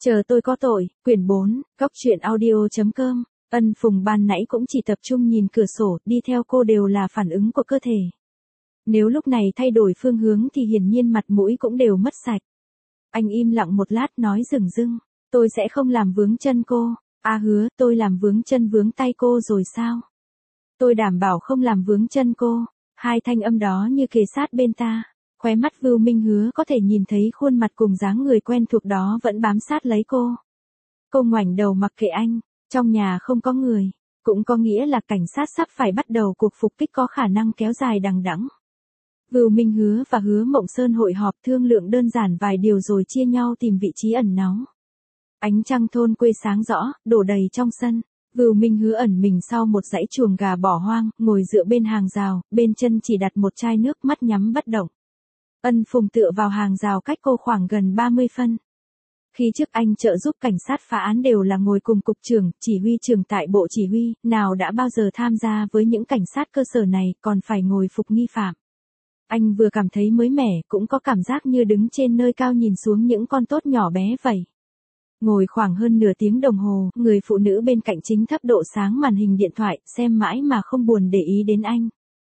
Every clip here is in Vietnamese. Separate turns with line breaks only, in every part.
Chờ tôi có tội, quyển 4, góc truyện audio.com. Ân Phùng ban nãy cũng chỉ tập trung nhìn cửa sổ, đi theo cô đều là phản ứng của cơ thể. Nếu lúc này thay đổi phương hướng thì hiển nhiên mặt mũi cũng đều mất sạch. Anh im lặng một lát nói dửng dưng, tôi sẽ không làm vướng chân cô. À hứa, tôi làm vướng chân vướng tay cô rồi sao? Tôi đảm bảo không làm vướng chân cô. Hai thanh âm đó như kề sát bên ta. Khóe mắt Vưu Minh Hứa có thể nhìn thấy khuôn mặt cùng dáng người quen thuộc đó vẫn bám sát lấy cô. Cô ngoảnh đầu mặc kệ anh, trong nhà không có người, cũng có nghĩa là cảnh sát sắp phải bắt đầu cuộc phục kích có khả năng kéo dài đằng đẵng. Vưu Minh Hứa và Hứa Mộng Sơn hội họp thương lượng đơn giản vài điều rồi chia nhau tìm vị trí ẩn náu. Ánh trăng thôn quê sáng rõ, đổ đầy trong sân. Vưu Minh Hứa ẩn mình sau một dãy chuồng gà bỏ hoang, ngồi dựa bên hàng rào, bên chân chỉ đặt một chai nước, mắt nhắm bất động. Ân Phùng tựa vào hàng rào cách cô khoảng gần 30 phân. Khi trước anh trợ giúp cảnh sát phá án đều là ngồi cùng cục trưởng, chỉ huy trưởng tại bộ chỉ huy, nào đã bao giờ tham gia với những cảnh sát cơ sở này còn phải ngồi phục nghi phạm. Anh vừa cảm thấy mới mẻ, cũng có cảm giác như đứng trên nơi cao nhìn xuống những con tốt nhỏ bé vậy. Ngồi khoảng hơn nửa tiếng đồng hồ, người phụ nữ bên cạnh chính thấp độ sáng màn hình điện thoại, xem mãi mà không buồn để ý đến anh.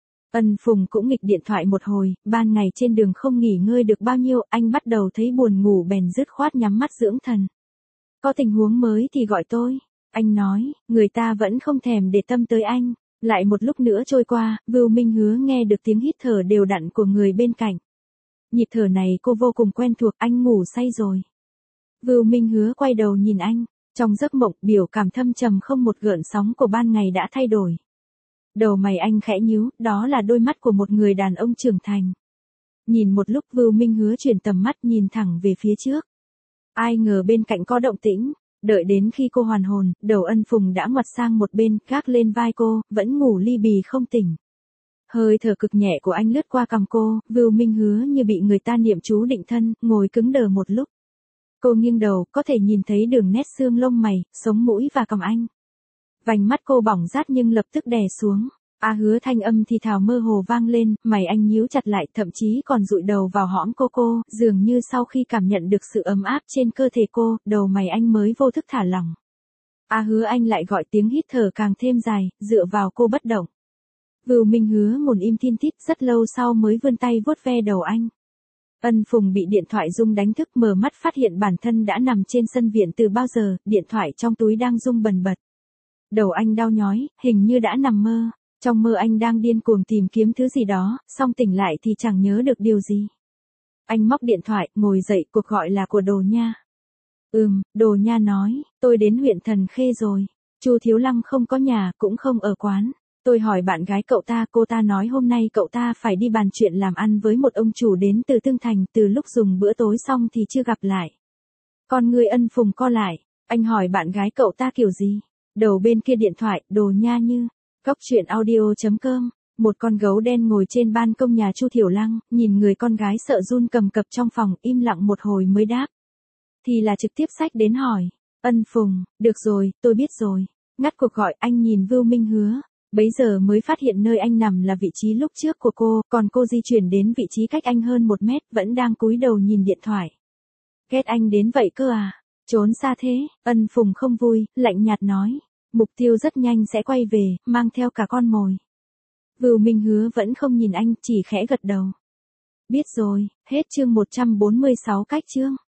Ân Phùng cũng nghịch điện thoại một hồi, ban ngày trên đường không nghỉ ngơi được bao nhiêu, anh bắt đầu thấy buồn ngủ bèn dứt khoát nhắm mắt dưỡng thần. Có tình huống mới thì gọi tôi, anh nói, người ta vẫn không thèm để tâm tới anh. Lại một lúc nữa trôi qua, Vưu Minh Hứa nghe được tiếng hít thở đều đặn của người bên cạnh. Nhịp thở này cô vô cùng quen thuộc, anh ngủ say rồi. Vưu Minh Hứa quay đầu nhìn anh, trong giấc mộng biểu cảm thâm trầm không một gợn sóng của ban ngày đã thay đổi. Đầu mày anh khẽ nhíu, đó là đôi mắt của một người đàn ông trưởng thành. Nhìn một lúc Vưu Minh Hứa chuyển tầm mắt nhìn thẳng về phía trước. Ai ngờ bên cạnh có động tĩnh, đợi đến khi cô hoàn hồn, đầu Ân Phùng đã ngoặt sang một bên, gác lên vai cô, vẫn ngủ li bì không tỉnh. Hơi thở cực nhẹ của anh lướt qua cằm cô, Vưu Minh Hứa như bị người ta niệm chú định thân, ngồi cứng đờ một lúc. Cô nghiêng đầu, có thể nhìn thấy đường nét xương lông mày, sống mũi và cằm anh. Vành mắt cô bỏng rát nhưng lập tức đè xuống. À Hứa, thanh âm thì thào mơ hồ vang lên, mày anh nhíu chặt lại, thậm chí còn dụi đầu vào hõm cô, dường như sau khi cảm nhận được sự ấm áp trên cơ thể cô, đầu mày anh mới vô thức thả lỏng. À Hứa, anh lại gọi, tiếng hít thở càng thêm dài, dựa vào cô bất động. Vưu Minh Hứa ngồi im thiên thít, rất lâu sau mới vươn tay vuốt ve đầu anh. Ân Phùng bị điện thoại rung đánh thức, mở mắt phát hiện bản thân đã nằm trên sân viện từ bao giờ, điện thoại trong túi đang rung bần bật. Đầu anh đau nhói, hình như đã nằm mơ. Trong mơ anh đang điên cuồng tìm kiếm thứ gì đó, xong tỉnh lại thì chẳng nhớ được điều gì. Anh móc điện thoại, ngồi dậy, cuộc gọi là của Đồ Nha. Đồ Nha nói, tôi đến huyện Thần Khê rồi. Chu Thiếu Lăng không có nhà, cũng không ở quán. Tôi hỏi bạn gái cậu ta, cô ta nói hôm nay cậu ta phải đi bàn chuyện làm ăn với một ông chủ đến từ Tương Thành, từ lúc dùng bữa tối xong thì chưa gặp lại. Con người Ân Phùng co lại, anh hỏi bạn gái cậu ta kiểu gì? Đầu bên kia điện thoại, Đồ Nha như. Góc truyện audio.com. Một con gấu đen ngồi trên ban công nhà Chu Thiểu Lăng, nhìn người con gái sợ run cầm cập trong phòng, im lặng một hồi mới đáp. Thì là trực tiếp xách đến hỏi. Ân Phùng, được rồi, tôi biết rồi. Ngắt cuộc gọi, anh nhìn Vưu Minh Hứa. Bấy giờ mới phát hiện nơi anh nằm là vị trí lúc trước của cô, còn cô di chuyển đến vị trí cách anh hơn 1 mét, vẫn đang cúi đầu nhìn điện thoại. Ghét anh đến vậy cơ à? Trốn xa thế, Ân Phùng không vui, lạnh nhạt nói. Mục tiêu rất nhanh sẽ quay về, mang theo cả con mồi. Vưu Minh Hứa vẫn không nhìn anh, chỉ khẽ gật đầu. Biết rồi, hết chương 146 cách chương.